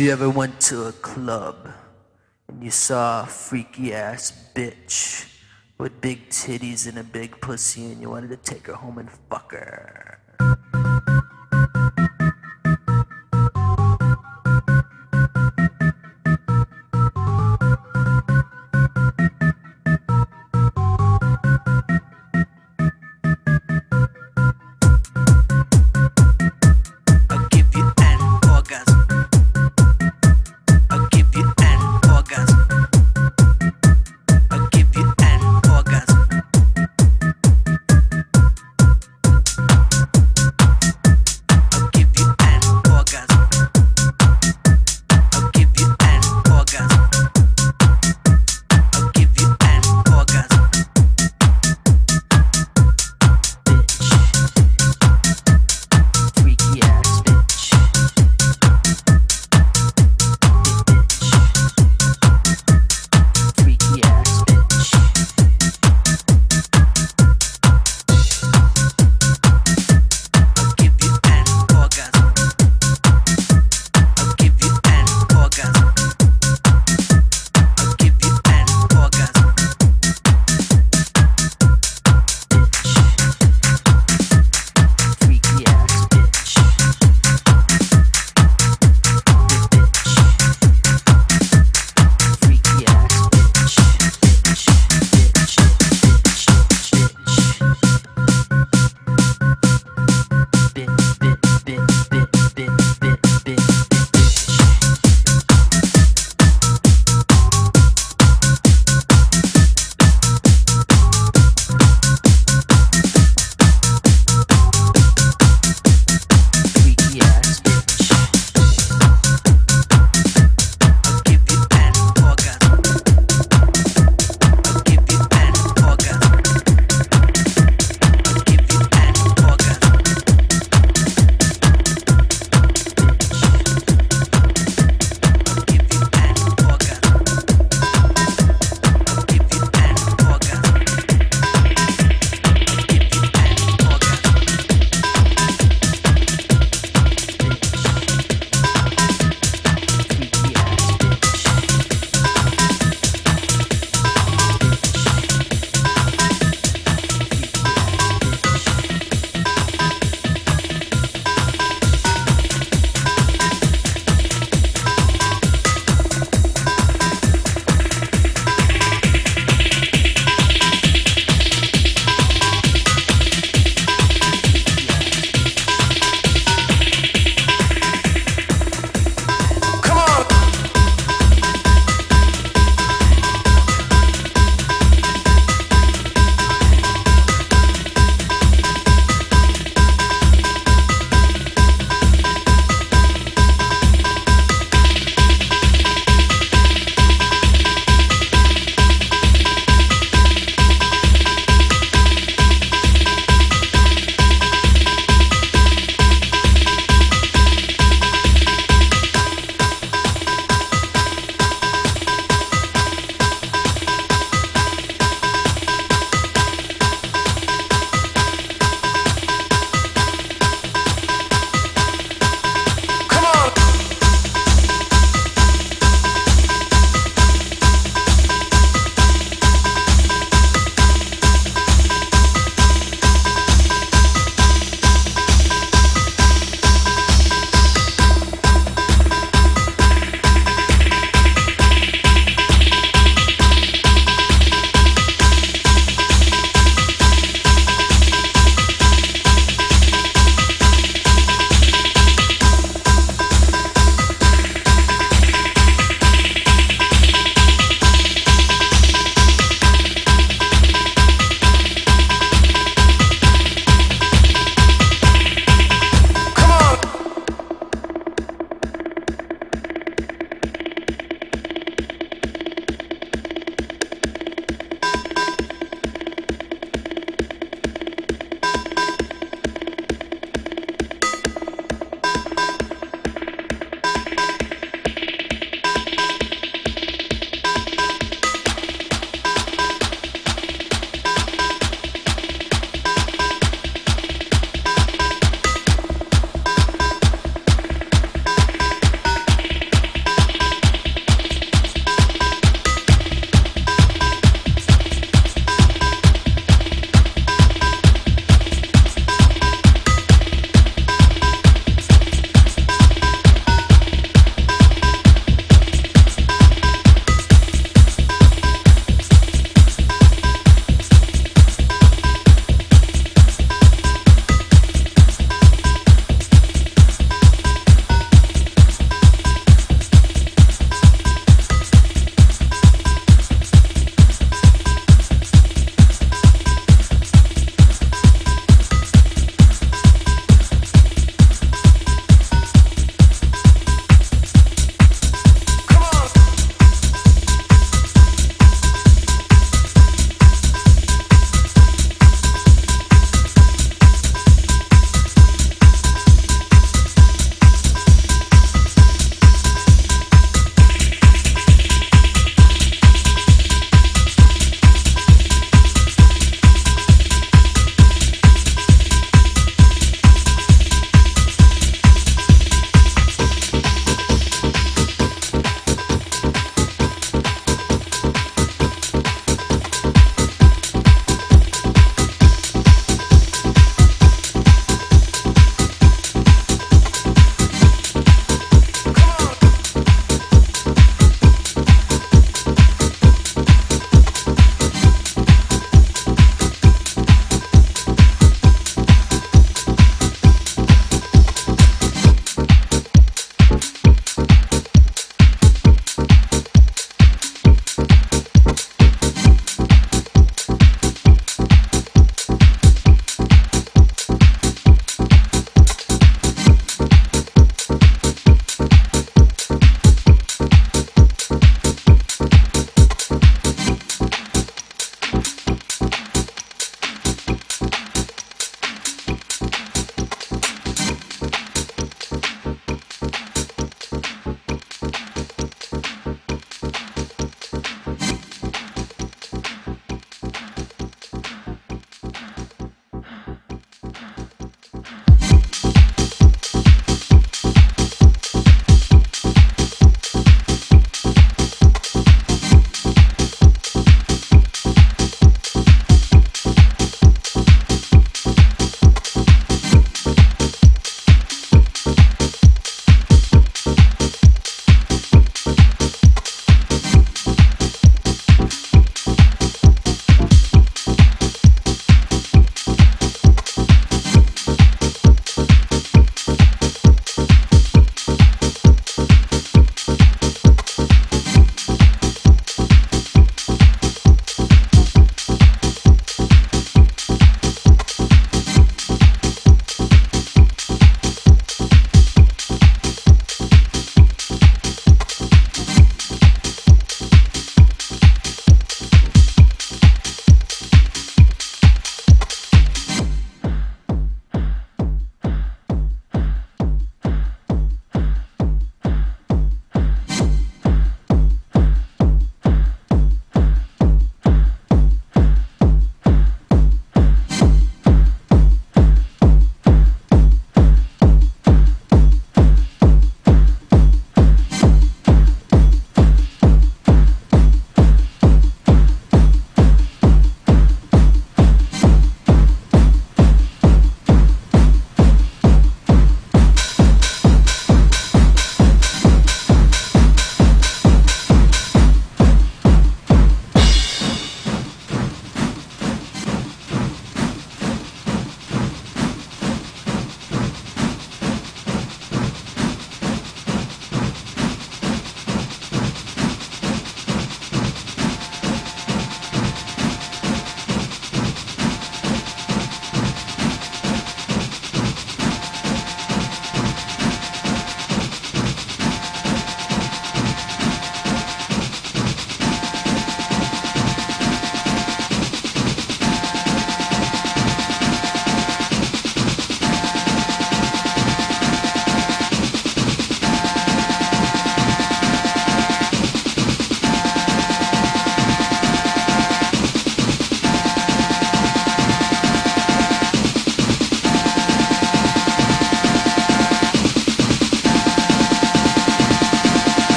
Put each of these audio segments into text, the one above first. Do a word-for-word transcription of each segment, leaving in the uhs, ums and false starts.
you ever went to a club and you saw a freaky ass bitch with big titties and a big pussy and you wanted to take her home and fuck her? I'll give you an orgasm. I'll give you an orgasm. I'll give you an orgasm.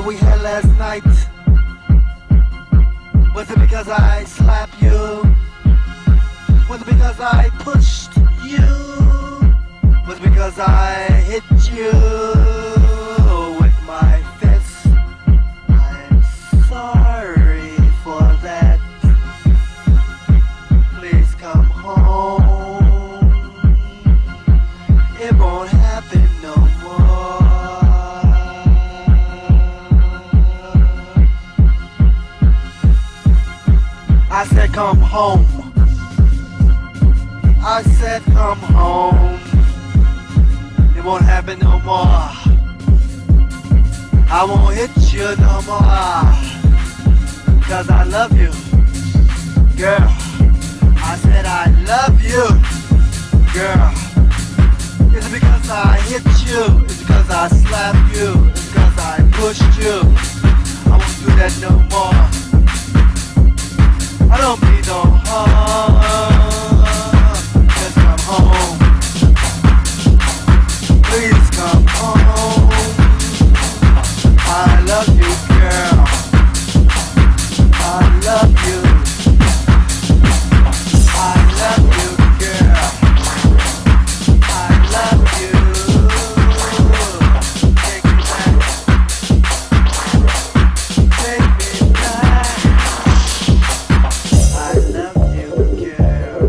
that we had last night? Was it because I slapped you? Was it because I pushed you? Was it because I hit you with my fist? I'm sorry for that. Please come home. It won't happen no more. I said come home. I said come home. It won't happen no more. I won't hit you no more. Cause I love you, girl. I said I love you, girl. Is it because I hit you? Is it because I slapped you? Is it because I pushed you? I won't do that no more. I don't mean no harm. Just come home. Please come home. I love you, girl. I love you. I love you, girl. I love you. Take me back. Take me back. I love you, girl.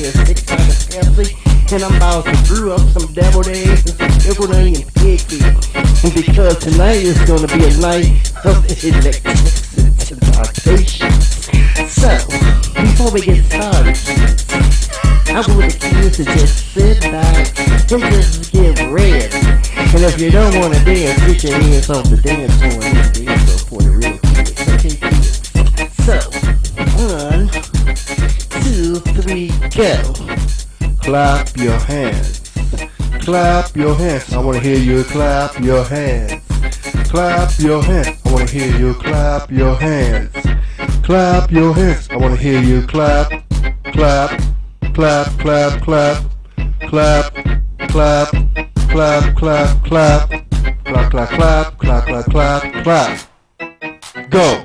a six pack of Pepsi, and I'm about to brew up some deviled eggs and some pickled onion pig feet. And because tonight is gonna be a night of electrification. So, before we get started, I want the kids to just sit back and just get ready. And if you don't want to dance, get your hands off the dance floor and just dance for the real kids. Okay, kids? So, one, two, three, go. Clap your hands. Clap your hands. I want to hear you clap your hands. Clap your hands. I want to hear you clap your hands. Clap your hands. I want to hear you clap, clap, clap, clap, clap, clap, clap, clap, clap, clap, clap, clap, clap, clap, clap, clap, clap. Go.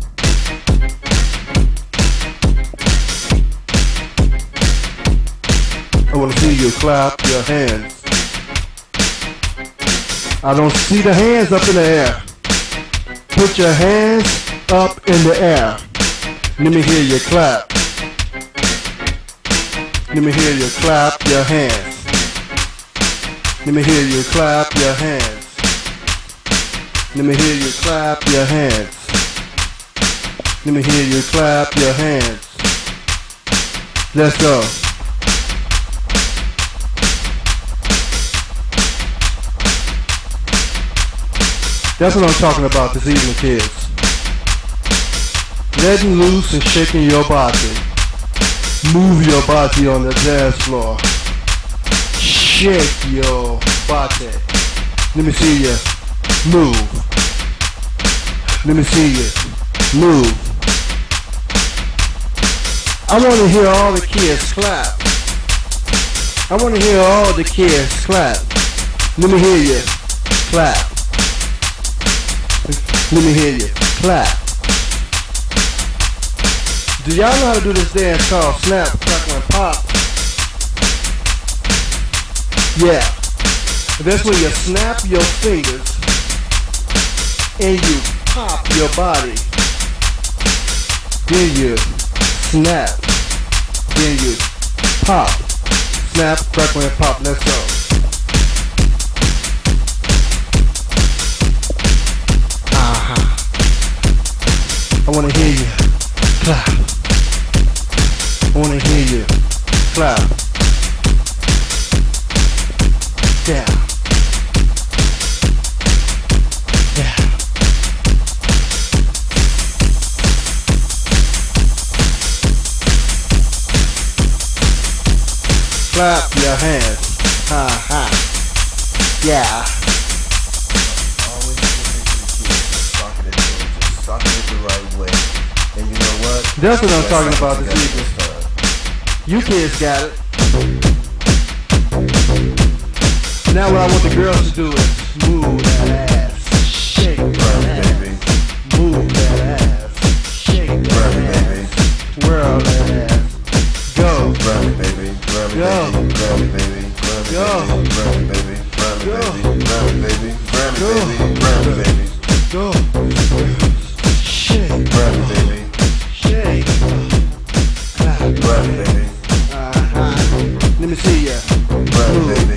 I want to see you clap your hands. I don't see the hands up in the air. Put your hands up in the air. Let me hear you clap. Let me hear you clap your hands. Let me hear you clap your hands. Let me hear you clap your hands. Let me hear you clap your hands. Let's go. That's what I'm talking about this evening, kids. Letting loose and shaking your body. Move your body on the dance floor. Shake your body. Let me see you move. Let me see you move. I want to hear all the kids clap. I want to hear all the kids clap. Let me hear you clap. Let me hear you clap. Do y'all know how to do this dance called snap, crackle, and pop? Yeah. That's when you snap your fingers and you pop your body. Then you snap. Then you pop. Snap, crackle, and pop. Let's go. I wanna hear you clap. I wanna hear you clap. Yeah. Yeah. Clap your hands. Ha ha. Yeah. That's what I'm talking about this evening. You kids got it. Now what I want the girls to do is move that ass, shake that ass, move that ass, shake that ass, whirl that ass, go, go, go, go, go, shake, baby. Shake, clap, baby. Uh-huh. Let me see ya. Grab me, baby.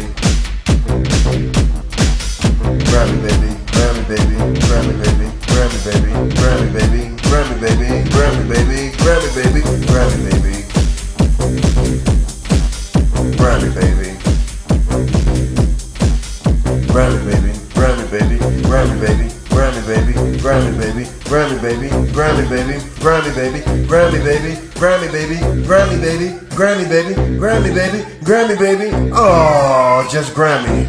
Grab me, baby. Grab me, baby. Grab me, baby. Grab me, baby. Grab me, baby. Grab me, baby. Grab me, baby. Grab me, baby. Grab me, baby. Grab me, baby. Grab me, baby. Grab me, baby. Grab me, baby. Grab me, baby, grab me, baby, grab me, baby, grab me, baby, grab me, baby, grab me, baby, grab me, baby, grab me, baby, grab me, baby, grab me, baby, grab me, baby. Oh, just grab me.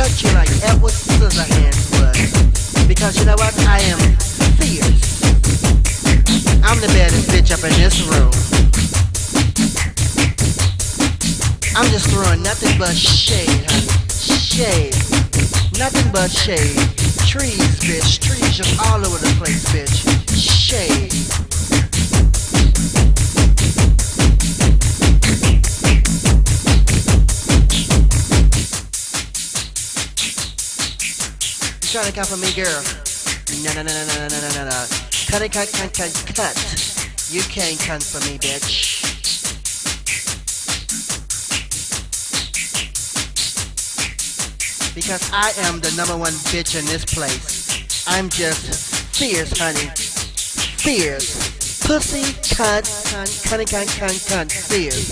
cut you like Edward Scissorhands would. Because you know what? I am fierce. I'm the baddest bitch up in this room. I'm just throwing nothing but shade, honey. Shade. Nothing but shade. Trees, bitch. Trees just all over the place, bitch. Shade. You trying to come for me, girl? No, no, no, no, no, no, no, no, no. Cut it, cut, cut, cut, cut. You can't come for me, bitch. Because I am the number one bitch in this place. I'm just fierce, honey. Fierce. Pussy, cunt, cunt, cunt, cunt, cunt, cunt, fierce.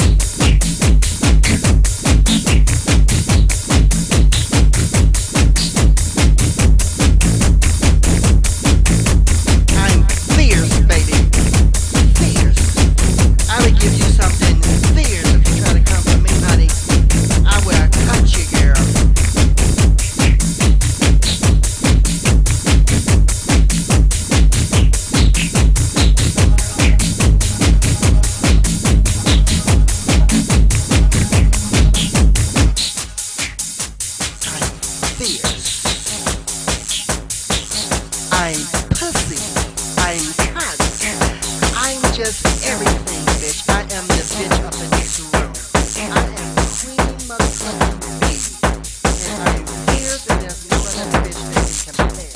I'm fierce, baby. Fierce. I would give you something fierce if you try to come for me, honey. I will cut you, girl. I'm pussy. I'm hot. I'm just everything, bitch. I am the bitch up in this room. I am the queen motherfucking bee. And I'm fierce and there's no other bitch that can compare.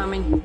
coming.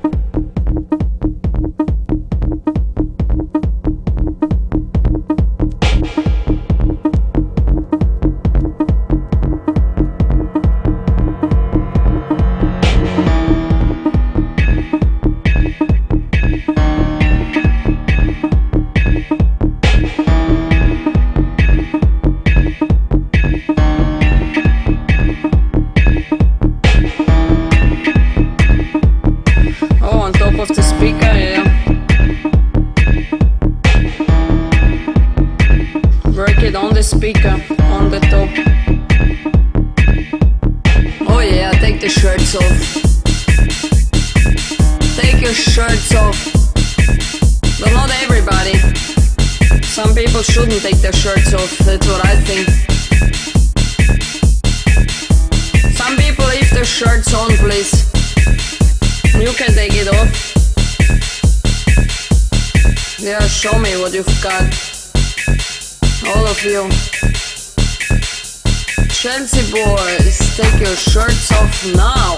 Speaker on the top. Oh yeah, take the shirts off. Take your shirts off. But not everybody. Some people shouldn't take their shirts off, that's what I think. Some people leave their shirts on, please. You can take it off. Yeah, show me what you've got. All of you. Chelsea boys, take your shirts off now.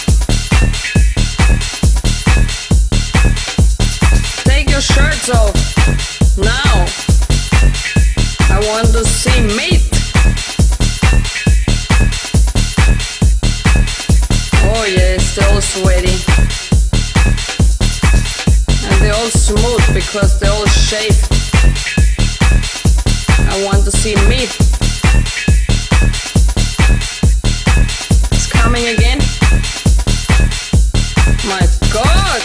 Take your shirts off now. I want to see meat. Oh yes, they're all sweaty. And they're all smooth because they're all shaved. I want to see meat. It's coming again. My God!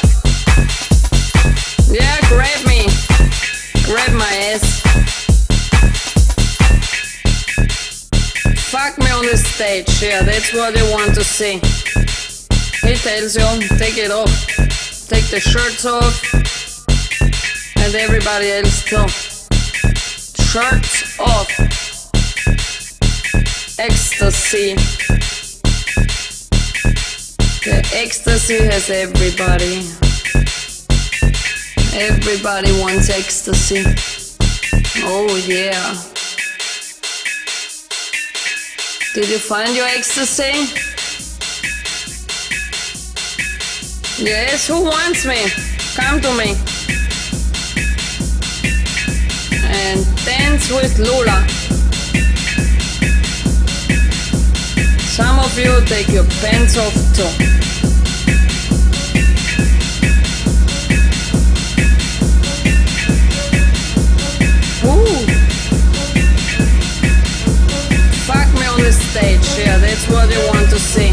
Yeah, grab me. Grab my ass. Fuck me on the stage. Yeah, that's what you want to see. He tells you, take it off. Take the shirts off. And everybody else too. Shirts off. Ecstasy. The ecstasy has everybody. Everybody wants ecstasy. Oh yeah. Did you find your ecstasy? Yes, who wants me? Come to me. And dance with Lula. Some of you take your pants off too. Ooh. Fuck me on the stage, yeah, that's what you want to see.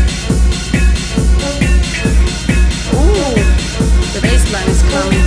Ooh, the bassline is coming.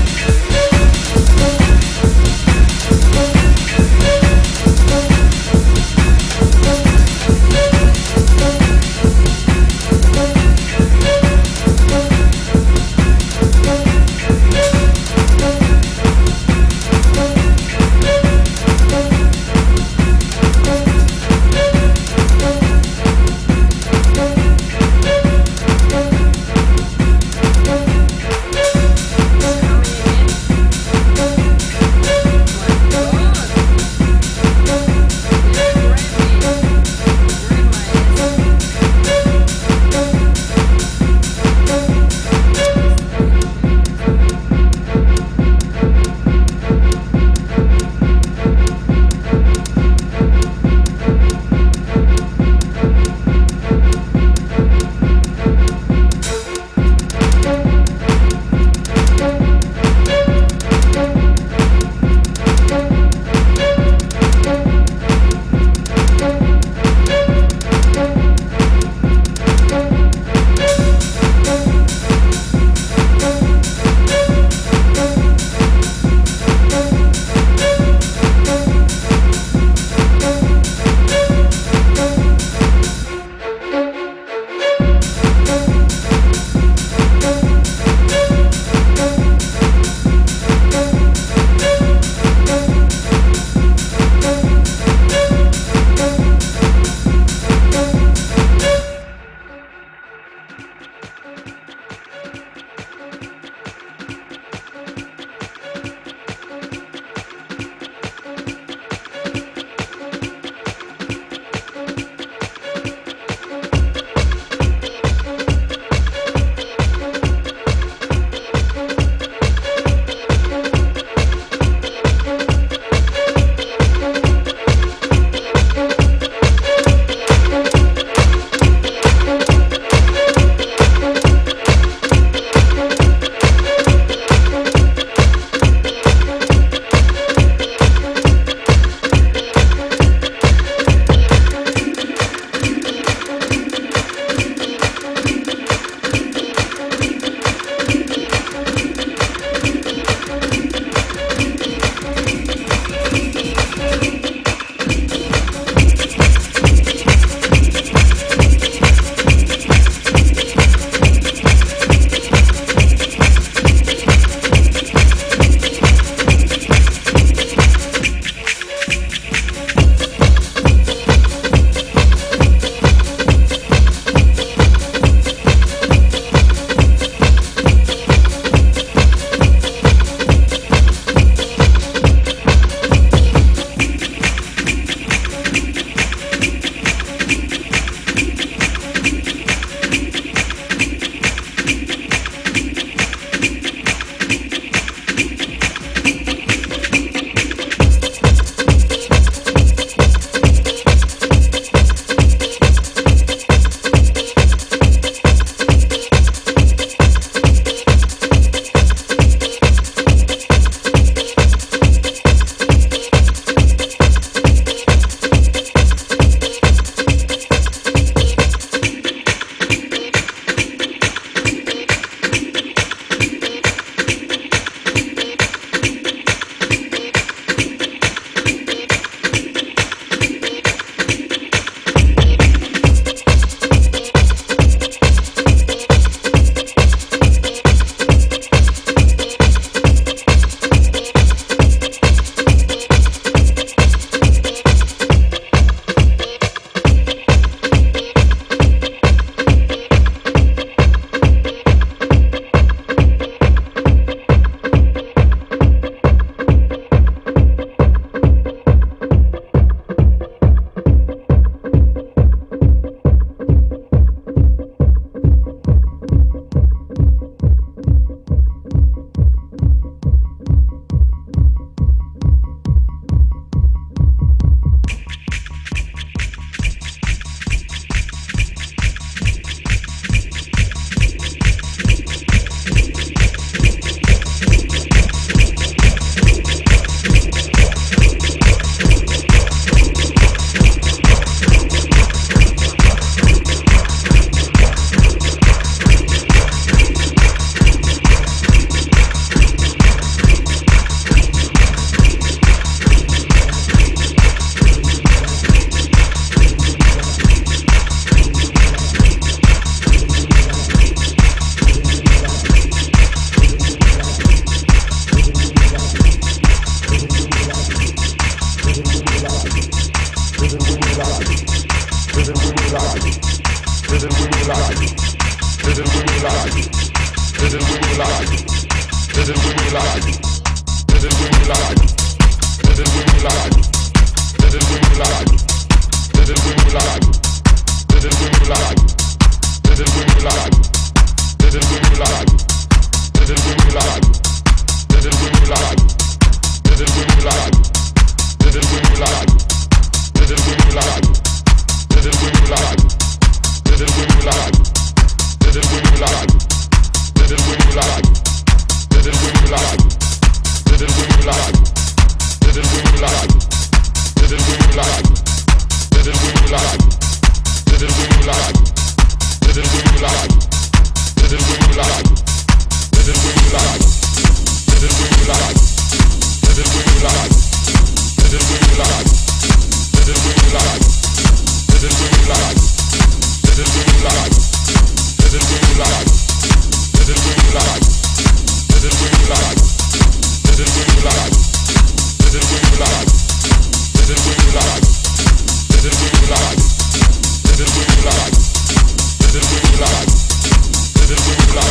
Is it real life? Is it real life?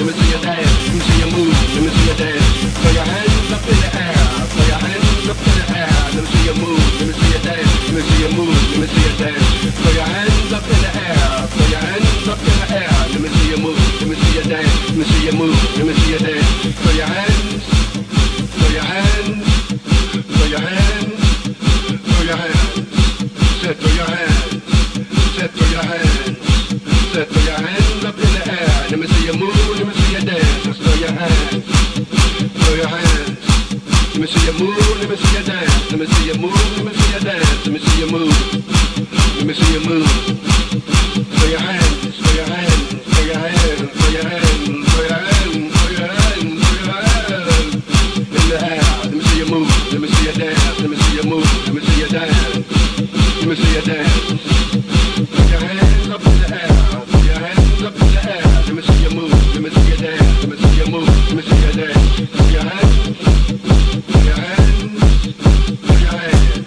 let me see you dance, let me see you move, let me see you dance. Throw your hands up in the air, throw your hands up in the air. Let me see you move, let me see you dance, let me see you move, let me see you dance. Throw your hands up in the air, throw your hands up in the air. Let me see you move, let me see you dance, let me see you move, let me see you dance. Throw your hands, throw your hands, throw your hands, throw your hands. Set throw your hands, set throw your hands, set throw your hands up in the air. Let me see you move, let me see you dance. Just throw your hands, throw your hands. Let me see you move, let me see you dance. Let me see you move, let me see you dance. Let me see you move, let me see you move. Throw your hands, throw your hands, throw your hands, throw your hands, throw your hands, throw your hands, throw your hands in the air. Let me see you move, let me see you dance. Let me see you move, let me see you dance. Let me see you dance. Put your hands up in the air. Put your hands up in the air. Let me see you move. Let me see you dance. Let me see you move. Let me see you dance. Put your hands. Put your hands. Put your hands.